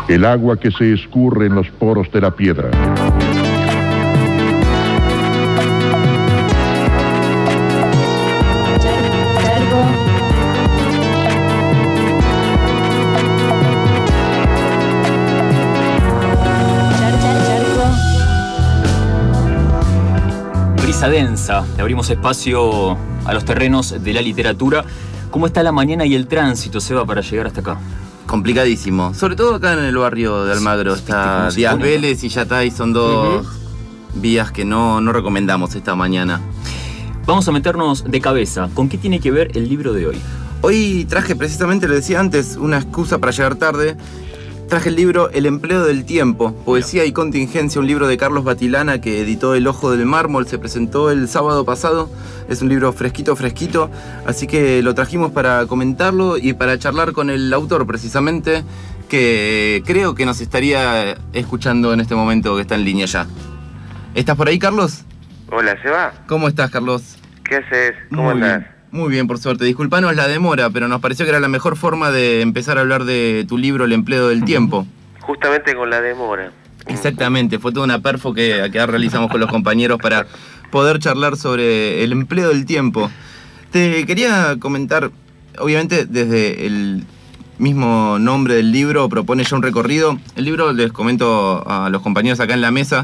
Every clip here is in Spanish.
el agua que se escurre en los poros de la piedra. Brisa densa, le abrimos espacio a los terrenos de la literatura. ¿Cómo está la mañana y el tránsito, Seba, para llegar hasta acá? Complicadísimo, sobre todo acá en el barrio de Almagro. Está Díaz Vélez y Yatay, son dos vías que no recomendamos esta mañana. Vamos a meternos de cabeza. ¿Con qué tiene que ver el libro de hoy? Hoy traje precisamente, lo decía antes, una excusa para llegar tarde. Traje el libro El empleo del tiempo, poesía y contingencia, un libro de Carlos Batilana que editó El Ojo del Mármol, se presentó el sábado pasado. Es un libro fresquito, así que lo trajimos para comentarlo y para charlar con el autor precisamente, que creo que nos estaría escuchando en este momento, que está en línea ya. ¿Estás por ahí, Carlos? Hola, ¿Seba? ¿Cómo estás, Carlos? ¿Qué haces? ¿Cómo andás? Muy bien, por suerte. Disculpanos la demora, pero nos pareció que era la mejor forma de empezar a hablar de tu libro El empleo del tiempo. Justamente con la demora. Exactamente, fue toda una perfo que realizamos con los compañeros para poder charlar sobre el empleo del tiempo. Te quería comentar, obviamente desde el mismo nombre del libro propone ya un recorrido. El libro, les comento a los compañeros acá en la mesa,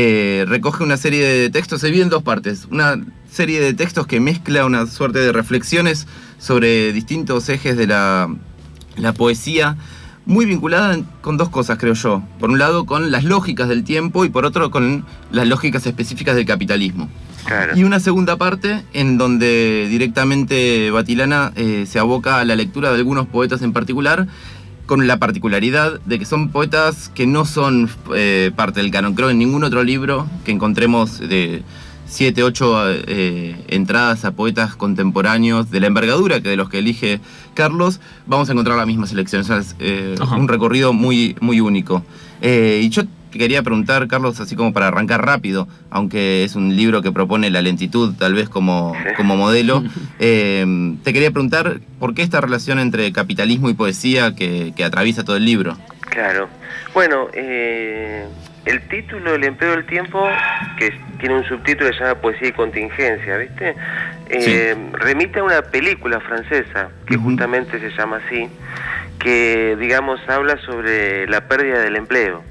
recoge una serie de textos, se divide en dos partes. Una serie de textos que mezcla una suerte de reflexiones sobre distintos ejes de la poesía, muy vinculada con dos cosas, creo yo. Por un lado, con las lógicas del tiempo y por otro, con las lógicas específicas del capitalismo. Claro. Y una segunda parte en donde directamente Batilana se aboca a la lectura de algunos poetas en particular, con la particularidad de que son poetas que no son parte del canon. Creo que en ningún otro libro que encontremos de 7, 8 entradas a poetas contemporáneos de la envergadura que de los que elige Carlos, vamos a encontrar la misma selección. O sea, es un recorrido muy, muy único. Y yo te quería preguntar, Carlos, así como para arrancar rápido, aunque es un libro que propone la lentitud tal vez como modelo, te quería preguntar por qué esta relación entre capitalismo y poesía que atraviesa todo el libro. Claro. Bueno, el título, El empleo del tiempo, que tiene un subtítulo que se llama Poesía y contingencia, ¿viste? Remite a una película francesa, que justamente se llama así, que, digamos, habla sobre la pérdida del empleo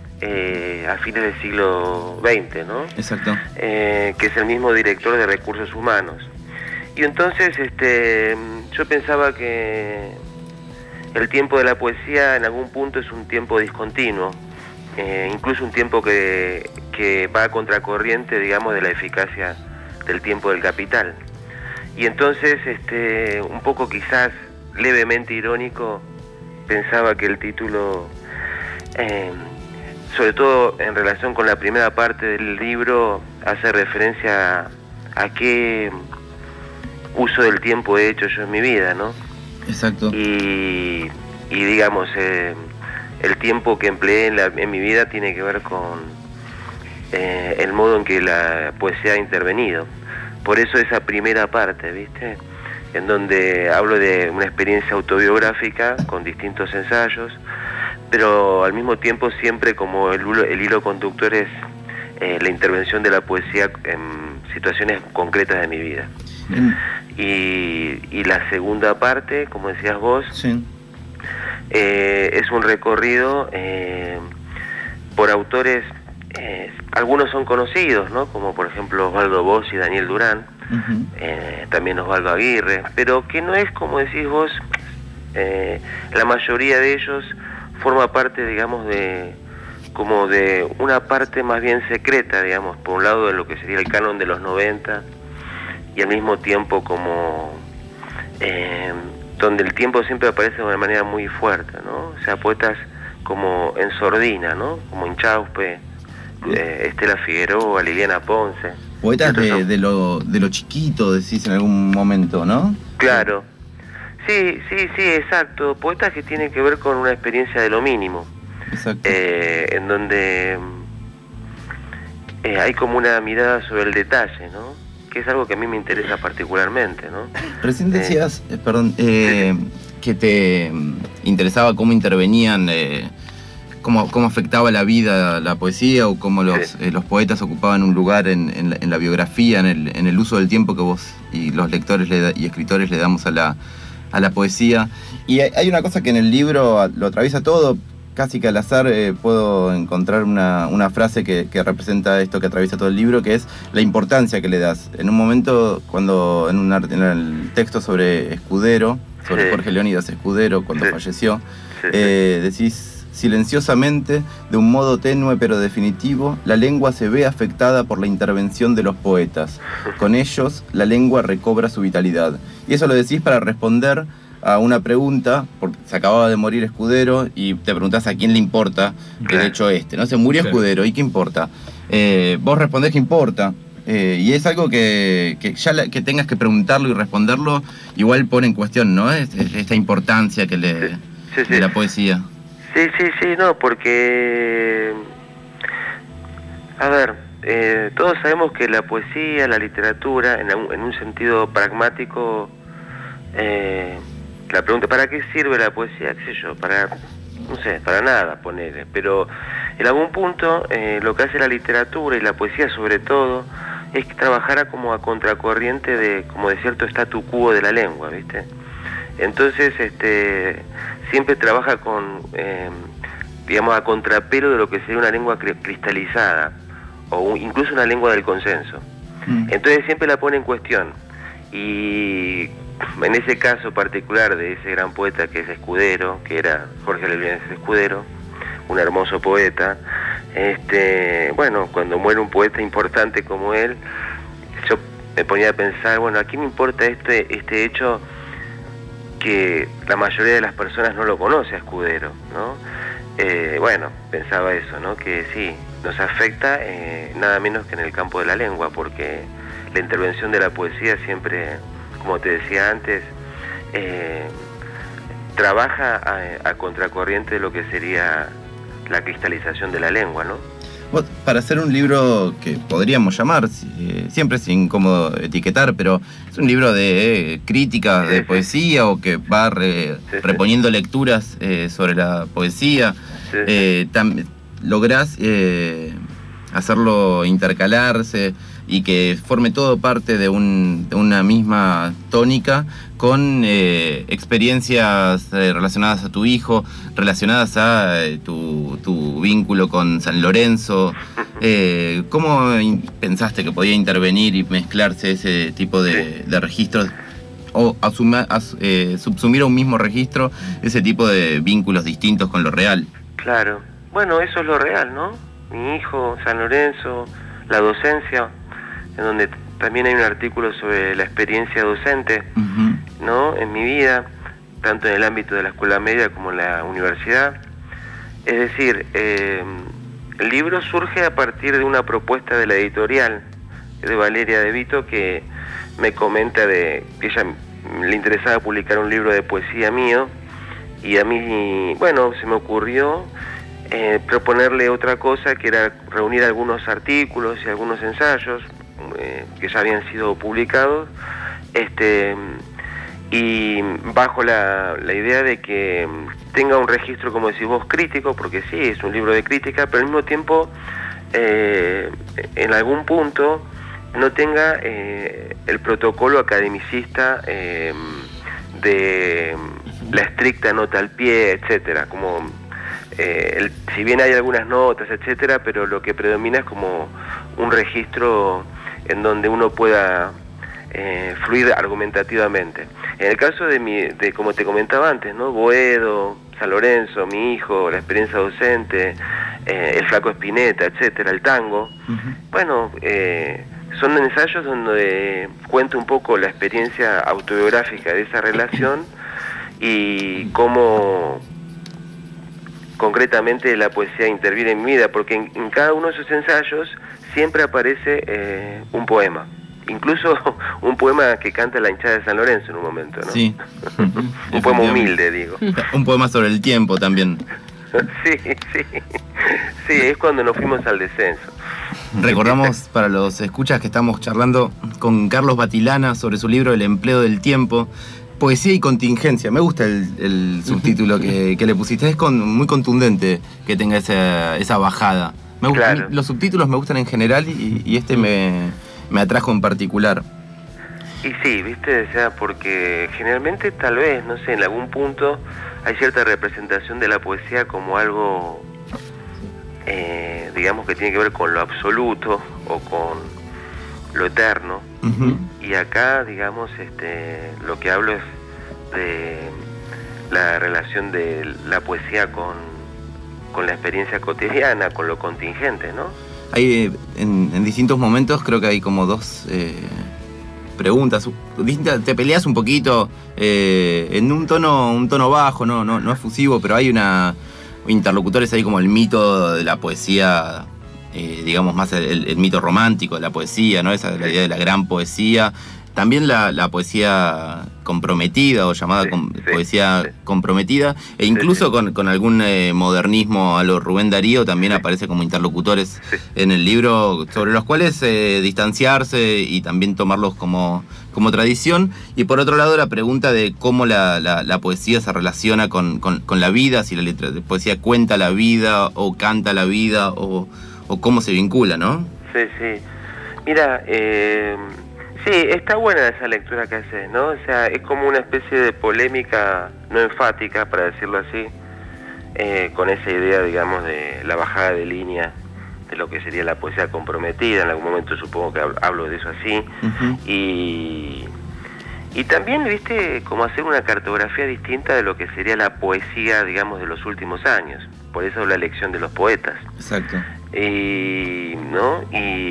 a fines del siglo XX, ¿no? Exacto. Que es el mismo director de Recursos Humanos. Y entonces yo pensaba que el tiempo de la poesía en algún punto es un tiempo discontinuo, incluso un tiempo que va a contracorriente, digamos, de la eficacia del tiempo del capital. Y entonces, un poco quizás levemente irónico, pensaba que el título, sobre todo en relación con la primera parte del libro, hace referencia a qué uso del tiempo he hecho yo en mi vida, ¿no? Exacto. Y digamos, el tiempo que empleé en mi vida tiene que ver con el modo en que la poesía ha intervenido. Por eso esa primera parte, ¿viste? En donde hablo de una experiencia autobiográfica con distintos ensayos, pero al mismo tiempo siempre como el hilo conductor es la intervención de la poesía en situaciones concretas de mi vida. Y la segunda parte, como decías vos, sí, es un recorrido por autores, algunos son conocidos, ¿no? Como por ejemplo Osvaldo Bosch y Daniel Durán, también Osvaldo Aguirre, pero que no es, como decís vos, la mayoría de ellos forma parte, digamos, de una parte más bien secreta, digamos, por un lado de lo que sería el canon de los 90, y al mismo tiempo como donde el tiempo siempre aparece de una manera muy fuerte, ¿no? O sea, poetas como en sordina, ¿no? Como Inchauspe, Estela Figueroa, Liliana Ponce. Poetas de lo chiquito, decís en algún momento, ¿no? Claro. Sí, exacto. Poetas que tienen que ver con una experiencia de lo mínimo. Exacto. En donde hay como una mirada sobre el detalle, ¿no? Que es algo que a mí me interesa particularmente, ¿no? Recién decías, que te interesaba cómo intervenían cómo afectaba la vida la poesía, o cómo los poetas ocupaban un lugar en la biografía, en el uso del tiempo que vos y los lectores y escritores le damos a la poesía. Y hay una cosa que en el libro lo atraviesa todo. Casi que al azar puedo encontrar una frase que representa esto que atraviesa todo el libro, que es la importancia que le das. En un momento, cuando en el texto sobre Escudero, sobre Jorge Leónidas Escudero, cuando falleció, decís: silenciosamente, de un modo tenue pero definitivo, la lengua se ve afectada por la intervención de los poetas. Con ellos, la lengua recobra su vitalidad. Y eso lo decís para responder a una pregunta, porque se acababa de morir Escudero y te preguntás a quién le importa el hecho ¿no? Se murió Escudero, ¿y qué importa? Vos respondés que importa. Y es algo que que tengas que preguntarlo y responderlo, igual pone en cuestión, ¿no? Esta importancia que de la poesía. Sí, no, porque... A ver, todos sabemos que la poesía, la literatura, en un sentido pragmático... la pregunta, ¿para qué sirve la poesía? ¿Qué sé yo? No sé, para nada, ponele. Pero en algún punto lo que hace la literatura y la poesía sobre todo es que trabajara como a contracorriente de cierto statu quo de la lengua, ¿viste? Entonces siempre trabaja digamos, a contrapelo de lo que sería una lengua cristalizada o incluso una lengua del consenso. Entonces siempre la pone en cuestión. Y en ese caso particular de ese gran poeta que es Escudero, que era Jorge Leónidas Escudero, un hermoso poeta, bueno, cuando muere un poeta importante como él, yo me ponía a pensar, bueno, ¿a quién me importa este hecho que la mayoría de las personas no lo conoce a Escudero, ¿no? Bueno, pensaba eso, ¿no? Que sí, nos afecta nada menos que en el campo de la lengua, porque la intervención de la poesía siempre, como te decía antes, trabaja a contracorriente de lo que sería la cristalización de la lengua, ¿no? Vos, para hacer un libro que podríamos llamar, siempre es incómodo etiquetar, pero es un libro de crítica de poesía, o que va reponiendo lecturas sobre la poesía, lográs hacerlo intercalarse y que forme todo parte de una misma tónica, con experiencias relacionadas a tu hijo, relacionadas a tu vínculo con San Lorenzo. ¿Cómo pensaste que podía intervenir y mezclarse ese tipo de registros, o subsumir a un mismo registro ese tipo de vínculos distintos con lo real? Claro, bueno, eso es lo real, ¿no? Mi hijo, San Lorenzo, la docencia, en donde también hay un artículo sobre la experiencia docente, ¿no? En mi vida, tanto en el ámbito de la escuela media como en la universidad. Es decir, el libro surge a partir de una propuesta de la editorial de Valeria De Vito, que me comenta que ella le interesaba publicar un libro de poesía mío, y a mí, bueno, se me ocurrió proponerle otra cosa, que era reunir algunos artículos y algunos ensayos que ya habían sido publicados, y bajo la idea de que tenga un registro, como decís vos, crítico, porque sí, es un libro de crítica, pero al mismo tiempo, en algún punto, no tenga el protocolo academicista de la estricta nota al pie, etcétera, como si bien hay algunas notas, etcétera, pero lo que predomina es como un registro en donde uno pueda fluir argumentativamente. En el caso de como te comentaba antes, ¿no? Boedo, San Lorenzo, mi hijo, la experiencia docente, el Flaco Spinetta, etcétera, el tango, bueno, son ensayos donde cuento un poco la experiencia autobiográfica de esa relación y cómo concretamente la poesía interviene en mi vida, porque en cada uno de esos ensayos siempre aparece un poema, incluso un poema que canta la hinchada de San Lorenzo en un momento, ¿no? Sí. Un poema humilde, digo. Un poema sobre el tiempo también. Sí, es cuando nos fuimos al descenso. Recordamos para los escuchas que estamos charlando con Carlos Batilana sobre su libro El empleo del tiempo. Poesía y contingencia. Me gusta el subtítulo que le pusiste. Es muy contundente que tenga esa bajada. Me gusta, Claro. los subtítulos me gustan en general y este me atrajo en particular. Y sí, viste, o sea, porque generalmente tal vez, no sé, en algún punto hay cierta representación de la poesía como algo, digamos, que tiene que ver con lo absoluto o con lo eterno. Uh-huh. Y acá, digamos, lo que hablo es de la relación de la poesía con la experiencia cotidiana, con lo contingente, ¿no? Hay en distintos momentos, creo que hay como dos preguntas distintas. Te peleas un poquito en un tono bajo, no efusivo, pero hay interlocutores ahí como el mito de la poesía, digamos más el mito romántico de la poesía, ¿no? Esa es la idea de la gran poesía. También la poesía comprometida o llamada poesía comprometida, e incluso con algún modernismo a lo Rubén Darío también aparece como interlocutores en el libro, sobre los cuales distanciarse y también tomarlos como tradición. Y por otro lado la pregunta de cómo la poesía se relaciona con la vida, si la poesía cuenta la vida o canta la vida o cómo se vincula, ¿no? Sí. Mira, sí, está buena esa lectura que haces, ¿no? O sea, es como una especie de polémica no enfática, para decirlo así, con esa idea, digamos, de la bajada de línea de lo que sería la poesía comprometida. En algún momento supongo que hablo de eso así. Uh-huh. Y también, viste, como hacer una cartografía distinta de lo que sería la poesía, digamos, de los últimos años. Por eso la elección de los poetas. Exacto. ¿No?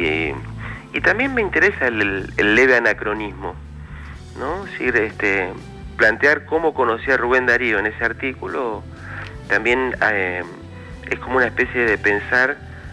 Y también me interesa el leve anacronismo, ¿no? Es decir, plantear cómo conocía a Rubén Darío en ese artículo también es como una especie de pensar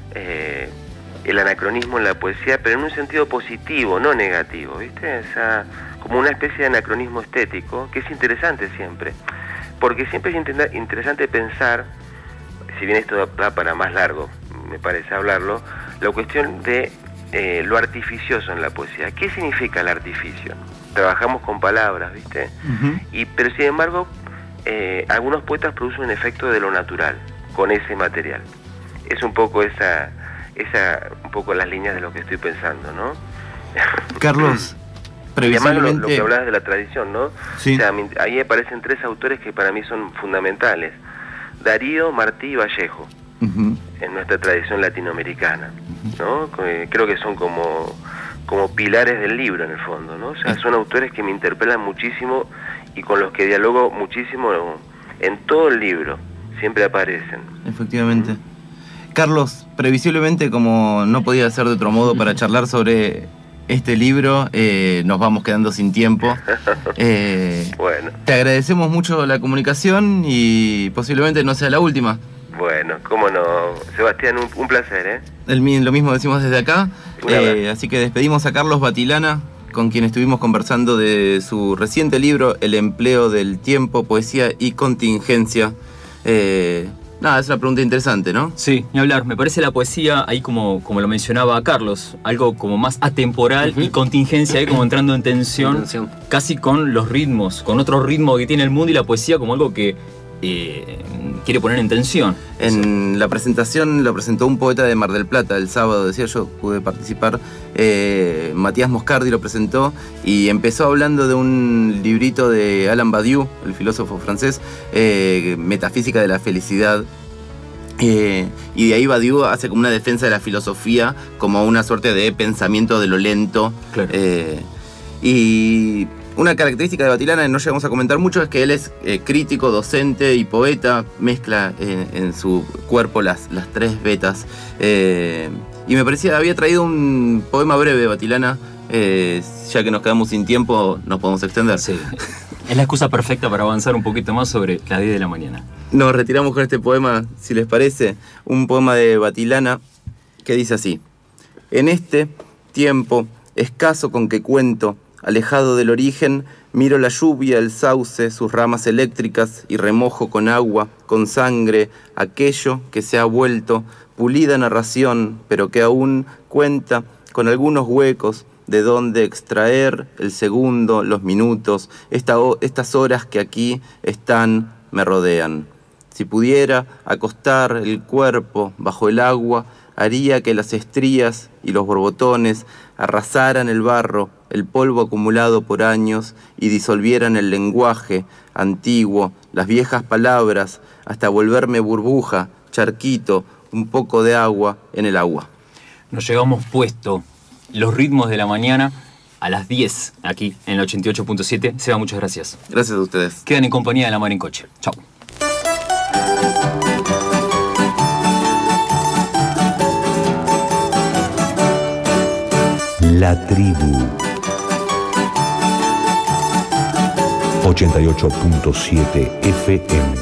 el anacronismo en la poesía, pero en un sentido positivo, no negativo, ¿viste? O sea, como una especie de anacronismo estético, que es interesante siempre, porque siempre es interesante pensar, si bien esto da para más largo, me parece hablarlo, la cuestión de lo artificioso en la poesía. ¿Qué significa el artificio? Trabajamos con palabras, ¿viste? Uh-huh. Pero sin embargo, algunos poetas producen un efecto de lo natural con ese material. Es un poco un poco las líneas de lo que estoy pensando, ¿no? Carlos, previsiblemente... Y además lo que hablabas de la tradición, ¿no? Sí. O sea, ahí aparecen tres autores que para mí son fundamentales: Darío, Martí y Vallejo. Uh-huh. En nuestra tradición latinoamericana, ¿no? Creo que son como pilares del libro en el fondo, ¿no? O sea, son autores que me interpelan muchísimo y con los que dialogo muchísimo en todo el libro, siempre aparecen. Efectivamente. Carlos, previsiblemente, como no podía ser de otro modo para charlar sobre este libro, nos vamos quedando sin tiempo. Bueno. Te agradecemos mucho la comunicación y posiblemente no sea la última. Bueno, cómo no. Sebastián, un placer, ¿eh? Lo mismo decimos desde acá. Así que despedimos a Carlos Batilana, con quien estuvimos conversando de su reciente libro, El empleo del tiempo, poesía y contingencia. Nada, es una pregunta interesante, ¿no? Sí, ni hablar. Me parece la poesía, ahí como lo mencionaba Carlos, algo como más atemporal y contingencia, ahí como entrando en tensión, casi con los ritmos, con otro ritmo que tiene el mundo, y la poesía como algo que quiere poner en tensión. En la presentación lo presentó un poeta de Mar del Plata el sábado, decía yo, pude participar. Matías Moscardi lo presentó y empezó hablando de un librito de Alain Badiou, el filósofo francés, Metafísica de la felicidad. Y de ahí Badiou hace como una defensa de la filosofía como una suerte de pensamiento de lo lento. Claro. Y una característica de Batilana, no llegamos a comentar mucho, es que él es crítico, docente y poeta, mezcla en su cuerpo las tres vetas. Y me parecía, había traído un poema breve, Batilana, ya que nos quedamos sin tiempo, nos podemos extender. Sí. Es la excusa perfecta para avanzar un poquito más sobre las 10 de la mañana. Nos retiramos con este poema, si les parece, un poema de Batilana que dice así: en este tiempo escaso con que cuento, alejado del origen, miro la lluvia, el sauce, sus ramas eléctricas y remojo con agua, con sangre, aquello que se ha vuelto pulida narración, pero que aún cuenta con algunos huecos de dónde extraer el segundo, los minutos, estas horas que aquí están, me rodean. Si pudiera acostar el cuerpo bajo el agua, haría que las estrías y los borbotones arrasaran el barro, el polvo acumulado por años, y disolvieran el lenguaje antiguo, las viejas palabras, hasta volverme burbuja, charquito, un poco de agua en el agua. Nos llevamos puesto los ritmos de la mañana a las 10 aquí en el 88.7. Seba, muchas gracias. Gracias a ustedes. Quedan en compañía de La Mar en Coche. Chau. La Tribu 88.7 FM